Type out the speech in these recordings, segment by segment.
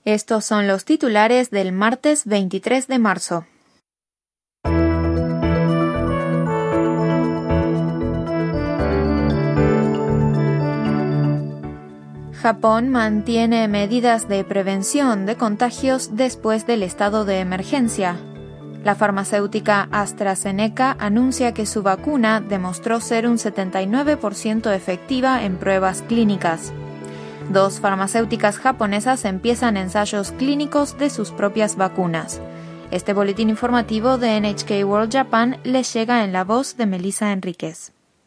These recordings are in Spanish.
Estos son los titulares del martes 23 de marzo. Japón mantiene medidas de prevención de contagios después del estado de emergencia. La farmacéutica AstraZeneca anuncia que su vacuna demostró ser un 79% efectiva en pruebas clínicas. 2 farmacéuticas japonesas empiezan ensayos clínicos de sus propias vacunas. Este boletín informativo de NHK World Japan les llega en la voz de Melissa Enríquez.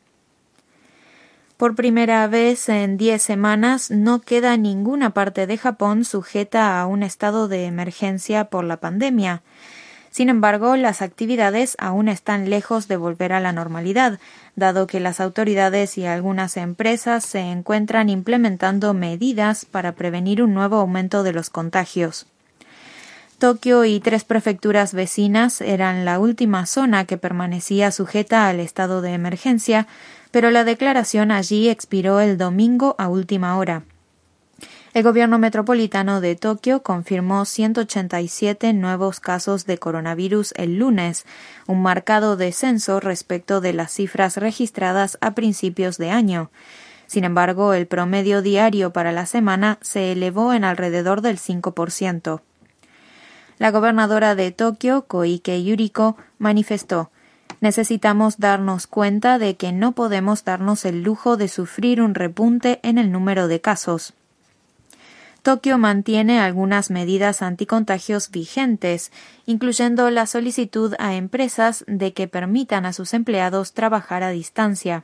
Por primera vez en 10 semanas no queda ninguna parte de Japón sujeta a un estado de emergencia por la pandemia. Sin embargo, las actividades aún están lejos de volver a la normalidad, dado que las autoridades y algunas empresas se encuentran implementando medidas para prevenir un nuevo aumento de los contagios. Tokio y 3 prefecturas vecinas eran la última zona que permanecía sujeta al estado de emergencia, pero la declaración allí expiró el domingo a última hora. El gobierno metropolitano de Tokio confirmó 187 nuevos casos de coronavirus el lunes, un marcado descenso respecto de las cifras registradas a principios de año. Sin embargo, el promedio diario para la semana se elevó en alrededor del 5%. La gobernadora de Tokio, Koike Yuriko, manifestó: «Necesitamos darnos cuenta de que no podemos darnos el lujo de sufrir un repunte en el número de casos». Tokio mantiene algunas medidas anticontagios vigentes, incluyendo la solicitud a empresas de que permitan a sus empleados trabajar a distancia.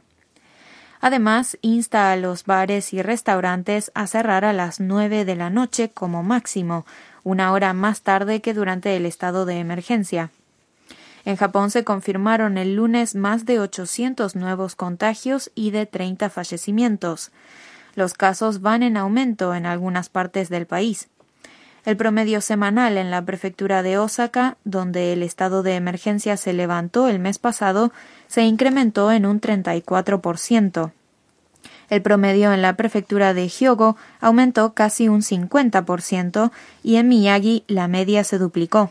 Además, insta a los bares y restaurantes a cerrar a las 9 de la noche como máximo, una hora más tarde que durante el estado de emergencia. En Japón se confirmaron el lunes más de 800 nuevos contagios y de 30 fallecimientos. Los casos van en aumento en algunas partes del país. El promedio semanal en la prefectura de Osaka, donde el estado de emergencia se levantó el mes pasado, se incrementó en un 34%. El promedio en la prefectura de Hyogo aumentó casi un 50% y en Miyagi la media se duplicó.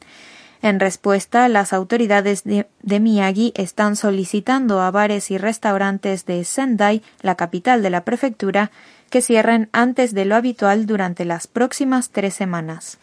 En respuesta, las autoridades de Miyagi están solicitando a bares y restaurantes de Sendai, la capital de la prefectura, que cierren antes de lo habitual durante las próximas 3 semanas.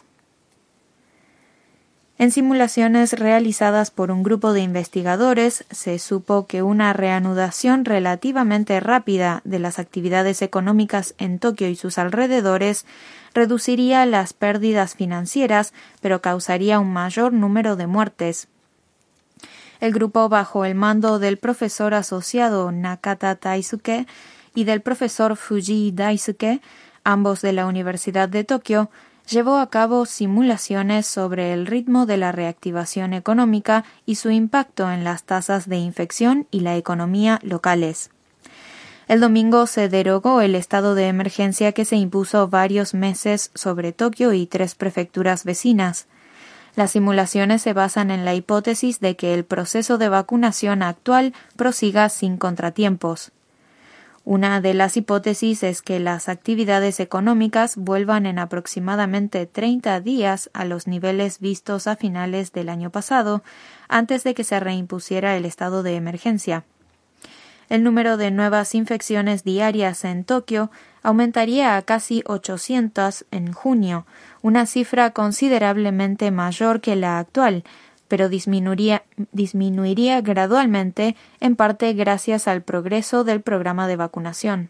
En simulaciones realizadas por un grupo de investigadores, se supo que una reanudación relativamente rápida de las actividades económicas en Tokio y sus alrededores reduciría las pérdidas financieras, pero causaría un mayor número de muertes. El grupo, bajo el mando del profesor asociado Nakata Taisuke y del profesor Fujii Daisuke, ambos de la Universidad de Tokio, llevó a cabo simulaciones sobre el ritmo de la reactivación económica y su impacto en las tasas de infección y la economía locales. El domingo se derogó el estado de emergencia que se impuso varios meses sobre Tokio y 3 prefecturas vecinas. Las simulaciones se basan en la hipótesis de que el proceso de vacunación actual prosiga sin contratiempos. Una de las hipótesis es que las actividades económicas vuelvan en aproximadamente 30 días a los niveles vistos a finales del año pasado, antes de que se reimpusiera el estado de emergencia. El número de nuevas infecciones diarias en Tokio aumentaría a casi 800 en junio, una cifra considerablemente mayor que la actual, pero disminuiría gradualmente, en parte gracias al progreso del programa de vacunación.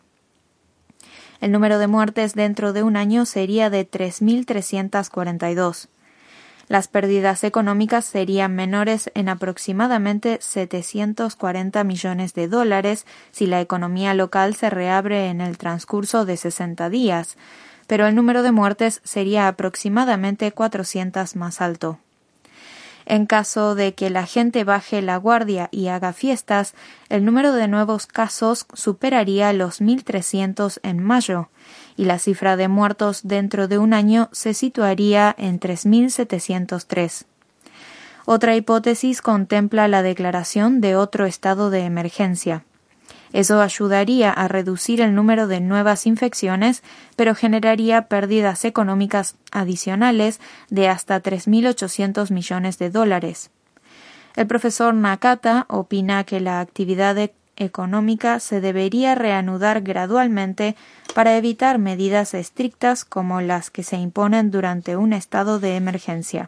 El número de muertes dentro de un año sería de 3.342. Las pérdidas económicas serían menores en aproximadamente $740 millones si la economía local se reabre en el transcurso de 60 días, pero el número de muertes sería aproximadamente 400 más alto. En caso de que la gente baje la guardia y haga fiestas, el número de nuevos casos superaría los 1.300 en mayo, y la cifra de muertos dentro de un año se situaría en 3.703. Otra hipótesis contempla la declaración de otro estado de emergencia. Eso ayudaría a reducir el número de nuevas infecciones, pero generaría pérdidas económicas adicionales de hasta $3.800 millones. El profesor Nakata opina que la actividad económica se debería reanudar gradualmente para evitar medidas estrictas como las que se imponen durante un estado de emergencia.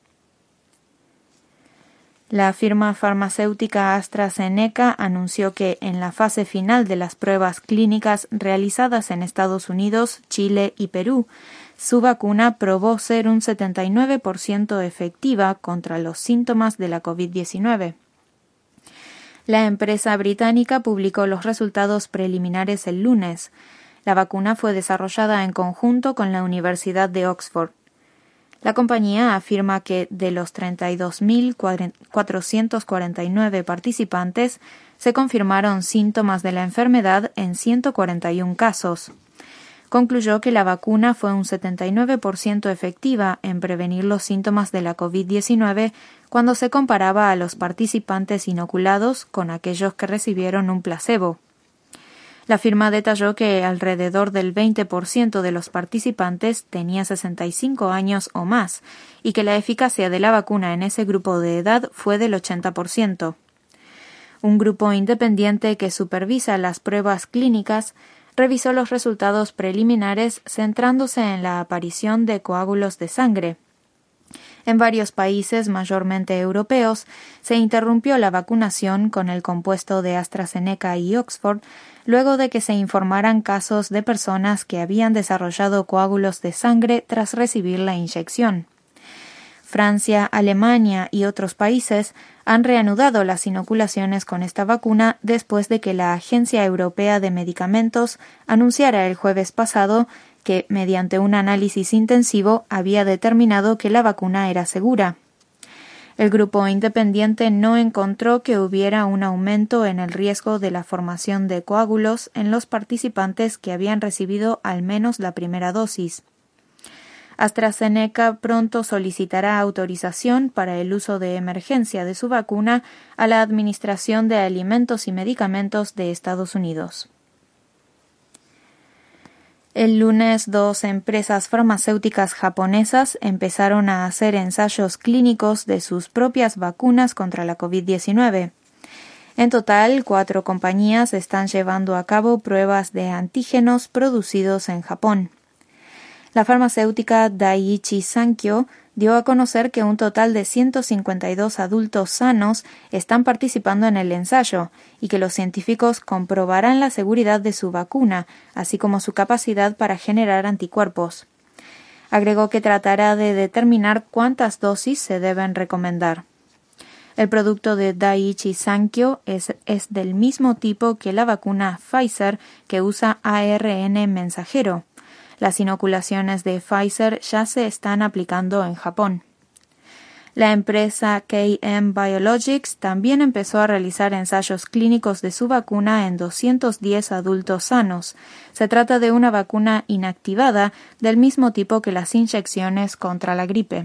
La firma farmacéutica AstraZeneca anunció que en la fase final de las pruebas clínicas realizadas en Estados Unidos, Chile y Perú, su vacuna probó ser un 79% efectiva contra los síntomas de la COVID-19. La empresa británica publicó los resultados preliminares el lunes. La vacuna fue desarrollada en conjunto con la Universidad de Oxford. La compañía afirma que de los 32.449 participantes se confirmaron síntomas de la enfermedad en 141 casos. Concluyó que la vacuna fue un 79% efectiva en prevenir los síntomas de la COVID-19 cuando se comparaba a los participantes inoculados con aquellos que recibieron un placebo. La firma detalló que alrededor del 20% de los participantes tenía 65 años o más y que la eficacia de la vacuna en ese grupo de edad fue del 80%. Un grupo independiente que supervisa las pruebas clínicas revisó los resultados preliminares centrándose en la aparición de coágulos de sangre. En varios países, mayormente europeos, se interrumpió la vacunación con el compuesto de AstraZeneca y Oxford luego de que se informaran casos de personas que habían desarrollado coágulos de sangre tras recibir la inyección. Francia, Alemania y otros países han reanudado las inoculaciones con esta vacuna después de que la Agencia Europea de Medicamentos anunciara el jueves pasado que, mediante un análisis intensivo, había determinado que la vacuna era segura. El grupo independiente no encontró que hubiera un aumento en el riesgo de la formación de coágulos en los participantes que habían recibido al menos la primera dosis. AstraZeneca pronto solicitará autorización para el uso de emergencia de su vacuna a la Administración de Alimentos y Medicamentos de Estados Unidos. El lunes, 2 empresas farmacéuticas japonesas empezaron a hacer ensayos clínicos de sus propias vacunas contra la COVID-19. En total, 4 compañías están llevando a cabo pruebas de antígenos producidos en Japón. La farmacéutica Daiichi Sankyo dio a conocer que un total de 152 adultos sanos están participando en el ensayo y que los científicos comprobarán la seguridad de su vacuna, así como su capacidad para generar anticuerpos. Agregó que tratará de determinar cuántas dosis se deben recomendar. El producto de Daiichi Sankyo es del mismo tipo que la vacuna Pfizer, que usa ARN mensajero. Las inoculaciones de Pfizer ya se están aplicando en Japón. La empresa KM Biologics también empezó a realizar ensayos clínicos de su vacuna en 210 adultos sanos. Se trata de una vacuna inactivada del mismo tipo que las inyecciones contra la gripe.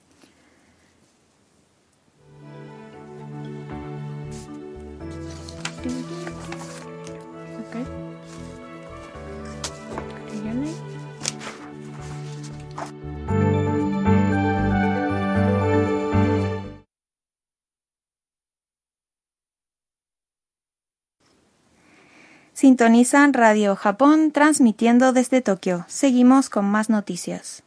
Sintonizan Radio Japón transmitiendo desde Tokio. Seguimos con más noticias.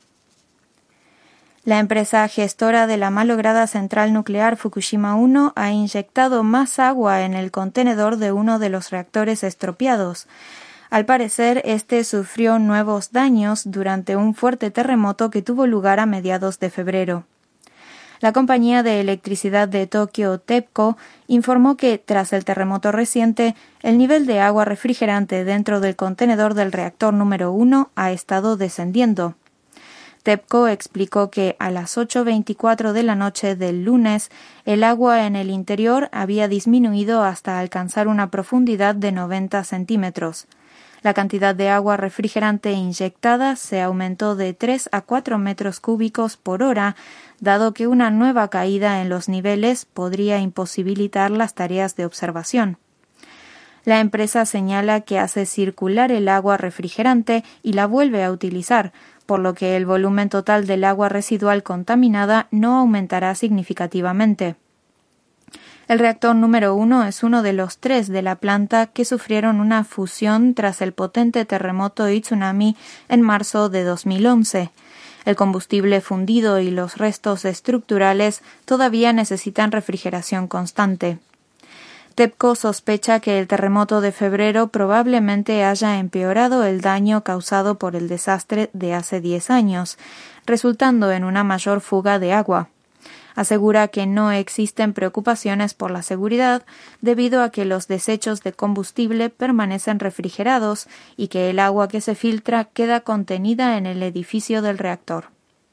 La empresa gestora de la malograda central nuclear Fukushima 1 ha inyectado más agua en el contenedor de uno de los reactores estropeados. Al parecer, este sufrió nuevos daños durante un fuerte terremoto que tuvo lugar a mediados de febrero. La compañía de electricidad de Tokio, TEPCO, informó que, tras el terremoto reciente, el nivel de agua refrigerante dentro del contenedor del reactor número 1 ha estado descendiendo. TEPCO explicó que a las 8:24 de la noche del lunes, el agua en el interior había disminuido hasta alcanzar una profundidad de 90 centímetros. La cantidad de agua refrigerante inyectada se aumentó de 3 a 4 metros cúbicos por hora, dado que una nueva caída en los niveles podría imposibilitar las tareas de observación. La empresa señala que hace circular el agua refrigerante y la vuelve a utilizar, por lo que el volumen total del agua residual contaminada no aumentará significativamente. El reactor número 1 es uno de los 3 de la planta que sufrieron una fusión tras el potente terremoto y tsunami en marzo de 2011. El combustible fundido y los restos estructurales todavía necesitan refrigeración constante. TEPCO sospecha que el terremoto de febrero probablemente haya empeorado el daño causado por el desastre de hace 10 años, resultando en una mayor fuga de agua. Asegura que no existen preocupaciones por la seguridad debido a que los desechos de combustible permanecen refrigerados y que el agua que se filtra queda contenida en el edificio del reactor.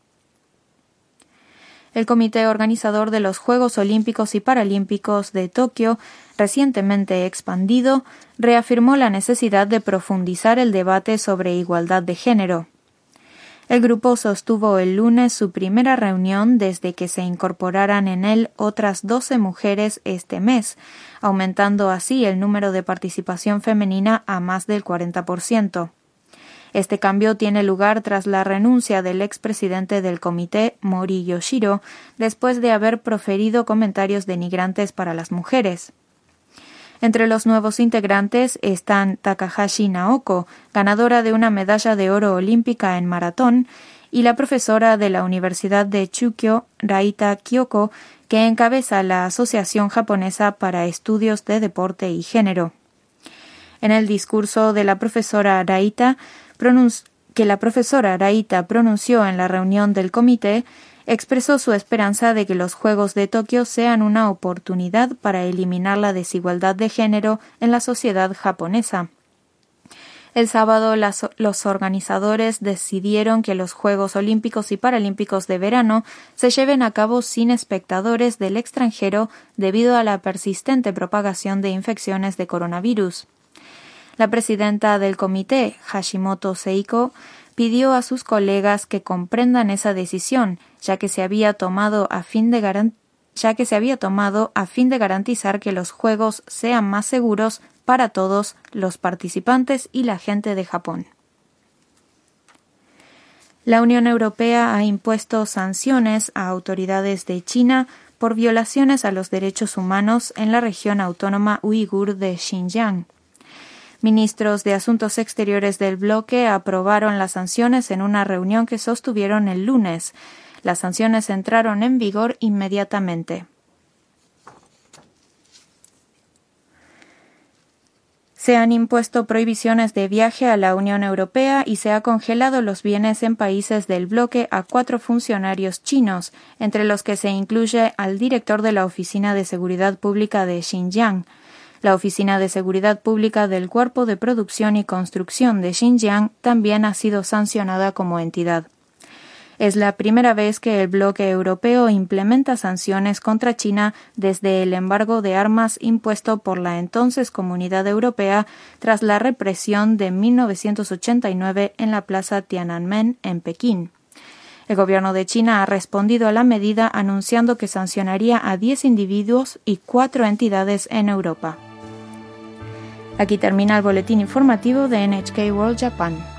El comité organizador de los Juegos Olímpicos y Paralímpicos de Tokio, recientemente expandido, reafirmó la necesidad de profundizar el debate sobre igualdad de género. El grupo sostuvo el lunes su primera reunión desde que se incorporaran en él otras 12 mujeres este mes, aumentando así el número de participación femenina a más del 40%. Este cambio tiene lugar tras la renuncia del expresidente del comité, Mori Yoshiro, después de haber proferido comentarios denigrantes para las mujeres. Entre los nuevos integrantes están Takahashi Naoko, ganadora de una medalla de oro olímpica en maratón, y la profesora de la Universidad de Chukyo, Raita Kyoko, que encabeza la Asociación Japonesa para Estudios de Deporte y Género. En el discurso de la profesora Raita, que la profesora Raita pronunció en la reunión del comité, expresó su esperanza de que los Juegos de Tokio sean una oportunidad para eliminar la desigualdad de género en la sociedad japonesa. El sábado, los organizadores decidieron que los Juegos Olímpicos y Paralímpicos de verano se lleven a cabo sin espectadores del extranjero debido a la persistente propagación de infecciones de coronavirus. La presidenta del comité, Hashimoto Seiko, pidió a sus colegas que comprendan esa decisión, ya que se había tomado a fin de garantizar que los Juegos sean más seguros para todos los participantes y la gente de Japón. La Unión Europea ha impuesto sanciones a autoridades de China por violaciones a los derechos humanos en la región autónoma uigur de Xinjiang. Ministros de Asuntos Exteriores del bloque aprobaron las sanciones en una reunión que sostuvieron el lunes. Las sanciones entraron en vigor inmediatamente. Se han impuesto prohibiciones de viaje a la Unión Europea y se ha congelado los bienes en países del bloque a 4 funcionarios chinos, entre los que se incluye al director de la Oficina de Seguridad Pública de Xinjiang. La Oficina de Seguridad Pública del Cuerpo de Producción y Construcción de Xinjiang también ha sido sancionada como entidad. Es la primera vez que el bloque europeo implementa sanciones contra China desde el embargo de armas impuesto por la entonces Comunidad Europea tras la represión de 1989 en la Plaza Tiananmen en Pekín. El gobierno de China ha respondido a la medida anunciando que sancionaría a 10 individuos y 4 entidades en Europa. Aquí termina el boletín informativo de NHK World Japan.